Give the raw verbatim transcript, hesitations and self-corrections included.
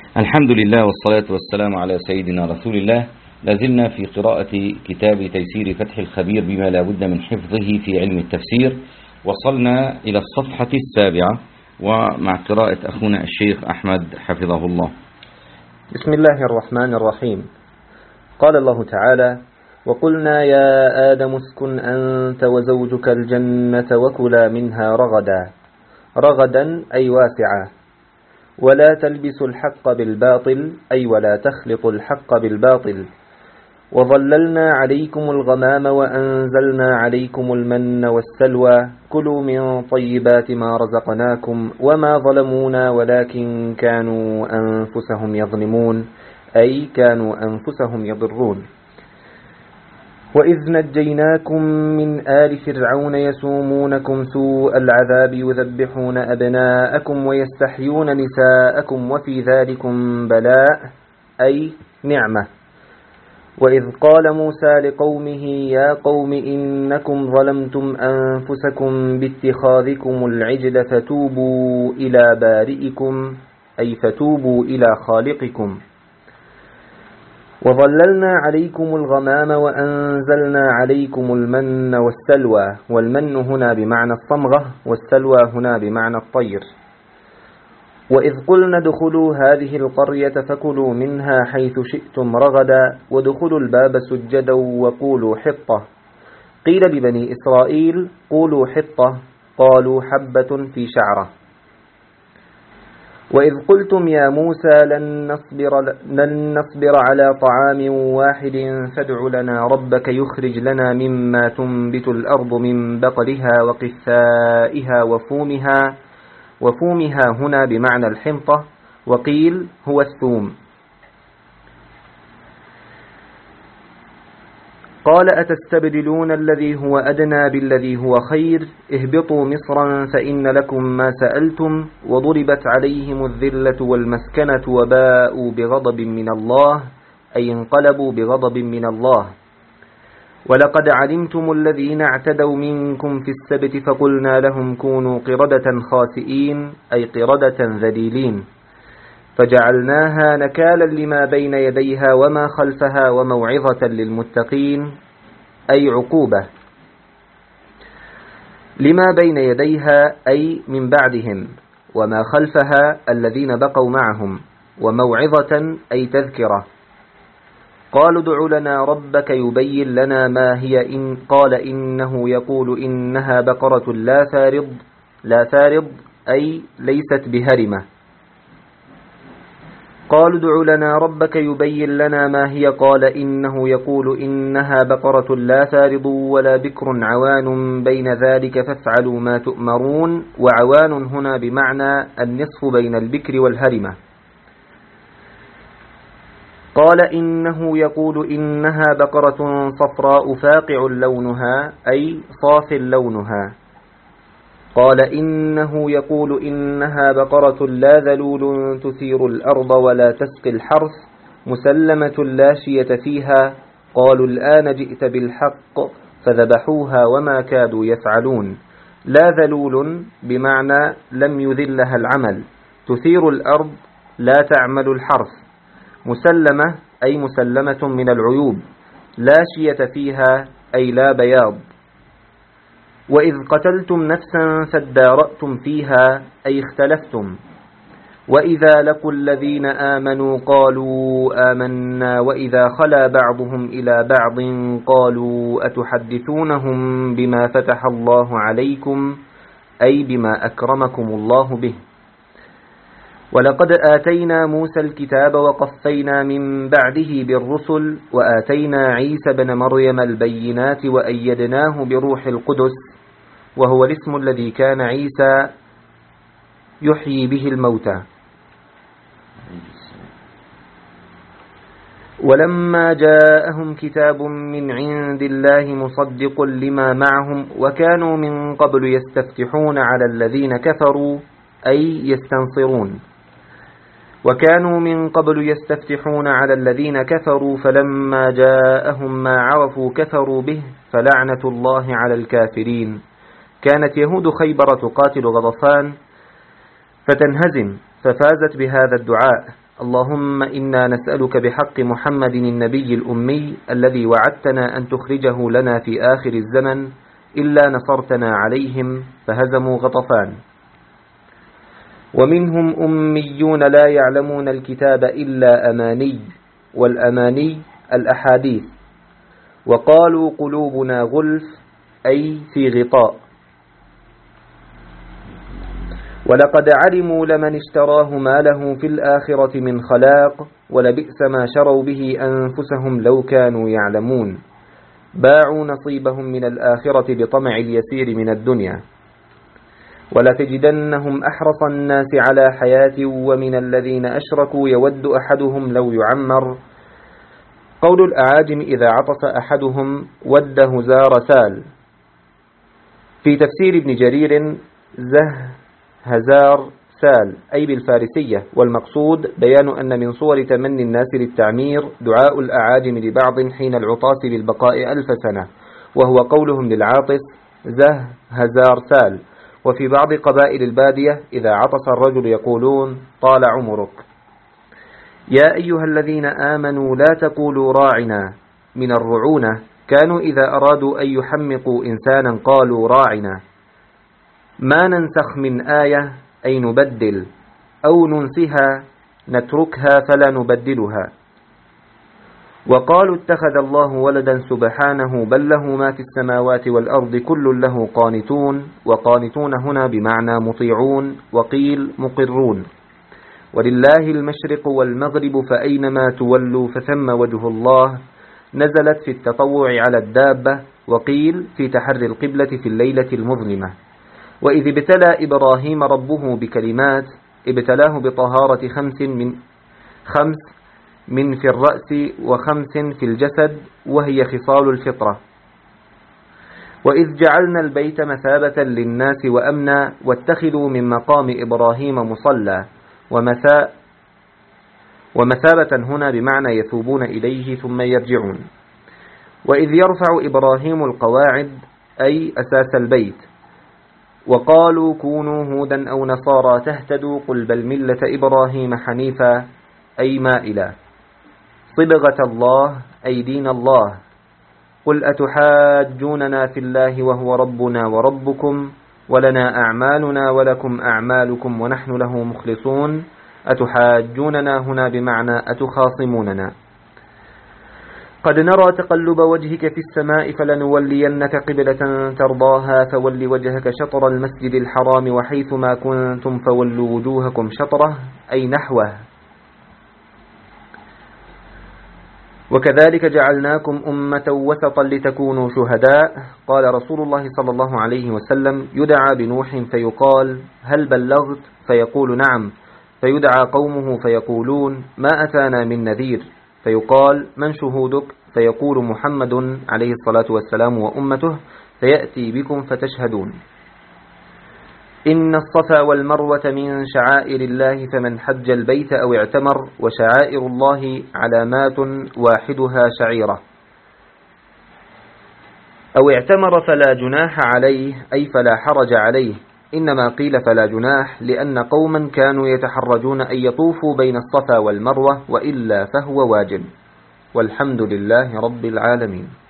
الحمد لله والصلاة والسلام على سيدنا رسول الله. لازلنا في قراءة كتاب تيسير فتح الخبير بما لا بد من حفظه في علم التفسير. وصلنا إلى الصفحة السابعة ومع قراءة أخونا الشيخ أحمد حفظه الله. بسم الله الرحمن الرحيم. قال الله تعالى: وقلنا يا آدم اسكن أنت وزوجك الجنة وكلا منها رغدا. رغدا أي واسعة. ولا تلبسوا الحق بالباطل أي ولا تخلطوا الحق بالباطل. وظللنا عليكم الغمام وأنزلنا عليكم المن والسلوى كلوا من طيبات ما رزقناكم وما ظلمونا ولكن كانوا أنفسهم يظلمون أي كانوا أنفسهم يضرون. وإذ نجيناكم من آل فرعون يسومونكم سوء العذاب يذبحون أبناءكم ويستحيون نساءكم وفي ذلكم بلاء أي نعمة. وإذ قال موسى لقومه يا قوم إنكم ظلمتم أنفسكم باتخاذكم العجل فتوبوا إلى بارئكم أي فتوبوا إلى خالقكم. وظللنا عليكم الغمام وأنزلنا عليكم المن والسلوى. والمن هنا بمعنى الصمغة والسلوى هنا بمعنى الطير. وإذ قلنا ادخلوا هذه القرية فكلوا منها حيث شئتم رغدا وادخلوا الباب سجدا وقولوا حطة. قيل ببني إسرائيل قولوا حطة قالوا حبة في شعرة. وإذ قلتم يا موسى لن نصبر, لن نصبر على طعام واحد فادع لنا ربك يخرج لنا مما تنبت الأرض من بقلها وقثائها وفومها. وفومها هنا بمعنى الحنطة وقيل هو الثوم. قال أتستبدلون الذي هو أدنى بالذي هو خير اهبطوا مصرا فإن لكم ما سألتم وضربت عليهم الذلة والمسكنة وباءوا بغضب من الله أي انقلبوا بغضب من الله. ولقد علمتم الذين اعتدوا منكم في السبت فقلنا لهم كونوا قردة خاسئين أي قردة ذليلين فجعلناها نكالا لما بين يديها وما خلفها وموعظة للمتقين أي عقوبة. لما بين يديها أي من بعدهم وما خلفها الذين بقوا معهم وموعظة أي تذكرة. قالوا ادع لنا ربك يبين لنا ما هي إن قال إنه يقول إنها بقرة لا فارض لا فارض أي ليست بهرمة. قالوا ادع لنا ربك يبين لنا ما هي قال إنه يقول إنها بقرة لا فارض ولا بكر عوان بين ذلك فافعلوا ما تؤمرون. وعوان هنا بمعنى النصف بين البكر والهرمة. قال إنه يقول إنها بقرة صفراء فاقع لونها أي صاف لونها. قال إنه يقول إنها بقرة لا ذلول تثير الأرض ولا تسقي الحرث مسلمة لا شية فيها. قالوا الآن جئت بالحق فذبحوها وما كادوا يفعلون. لا ذلول بمعنى لم يذلها العمل تثير الأرض لا تعمل الحرث. مسلمة أي مسلمة من العيوب لا شية فيها أي لا بياض. وإذ قتلتم نفسا فادارأتم فيها أي اختلفتم. وإذا لقوا الذين آمنوا قالوا آمنا وإذا خلا بعضهم إلى بعض قالوا أتحدثونهم بما فتح الله عليكم أي بما أكرمكم الله به. ولقد آتينا موسى الكتاب وقفينا من بعده بالرسل وآتينا عيسى بن مريم البينات وأيدناه بروح القدس وهو الاسم الذي كان عيسى يحيي به الموتى. ولما جاءهم كتاب من عند الله مصدق لما معهم وكانوا من قبل يستفتحون على الذين كفروا أي يستنصرون. وكانوا من قبل يستفتحون على الذين كفروا فلما جاءهم ما عرفوا كفروا به فلعنة الله على الكافرين. كانت يهود خيبر تقاتل غطفان فتنهزم ففازت بهذا الدعاء اللهم إنا نسألك بحق محمد النبي الأمي الذي وعدتنا أن تخرجه لنا في آخر الزمن إلا نصرتنا عليهم فهزموا غطفان. ومنهم أميون لا يعلمون الكتاب إلا أماني، والأماني الأحاديث. وقالوا قلوبنا غلف أي في غطاء. ولقد علموا لمن اشتراه ما له في الآخرة من خلاق ولبئس ما شروا به أنفسهم لو كانوا يعلمون. باعوا نصيبهم من الآخرة بطمع اليسير من الدنيا. ولتجدنهم أحرص الناس على حياة ومن الذين أشركوا يود أحدهم لو يعمر. قول الأعاجم إذا عطس أحدهم ود هزار سال. في تفسير ابن جرير زه هزار سال أي بالفارسية، والمقصود بيان أن من صور تمني الناس للتعمير دعاء الأعاجم لبعض حين العطاس بالبقاء ألف سنة، وهو قولهم للعاطس زه هزار سال. وفي بعض قبائل البادية إذا عطس الرجل يقولون طال عمرك. يا أيها الذين آمنوا لا تقولوا راعنا. من الرعونة كانوا إذا أرادوا أن يحمقوا إنسانا قالوا راعنا. ما ننسخ من آية أي نبدل، أو ننسها نتركها فلا نبدلها. وقالوا اتخذ الله ولدا سبحانه بل له ما في السماوات والأرض كل له قانتون. وقانتون هنا بمعنى مطيعون، وقيل مقرون. ولله المشرق والمغرب فأينما تولوا فثم وجه الله. نزلت في التطوع على الدابة، وقيل في تحري القبلة في الليلة المظلمة. وإذ ابتلى إبراهيم ربه بكلمات ابتلاه بطهارة خمس من خمس من في الرأس وخمس في الجسد، وهي خصال الفطرة. وإذ جعلنا البيت مثابة للناس وأمنا واتخذوا من مقام إبراهيم مصلى. ومثا ومثابة هنا بمعنى يثوبون إليه ثم يرجعون. وإذ يرفع إبراهيم القواعد أي أساس البيت. وقالوا كونوا هودا أو نصارى تهتدوا قل بل ملة إبراهيم حنيفا أي مائلا. صبغة الله أي دين الله. قل أتحاجوننا في الله وهو ربنا وربكم ولنا أعمالنا ولكم أعمالكم ونحن له مخلصون. أتحاجوننا هنا بمعنى أتخاصموننا. قد نرى تقلب وجهك في السماء فلنولينك قبلة ترضاها فول وجهك شطر المسجد الحرام وحيث ما كنتم فولوا وجوهكم شطره أي نحوه. وكذلك جعلناكم أمة وسطا لتكونوا شهداء. قال رسول الله صلى الله عليه وسلم يدعى بنوح فيقال هل بلغت؟ فيقول نعم، فيدعى قومه فيقولون ما أتانا من نذير، فيقال من شهودك؟ فيقول محمد عليه الصلاة والسلام وأمته، فيأتي بكم فتشهدون. إن الصفا والمروة من شعائر الله فمن حج البيت أو اعتمر. وشعائر الله علامات واحدها شعيرة. أو اعتمر فلا جناح عليه أي فلا حرج عليه. إنما قيل فلا جناح لأن قوما كانوا يتحرجون أن يطوفوا بين الصفا والمروة، وإلا فهو واجب. والحمد لله رب العالمين.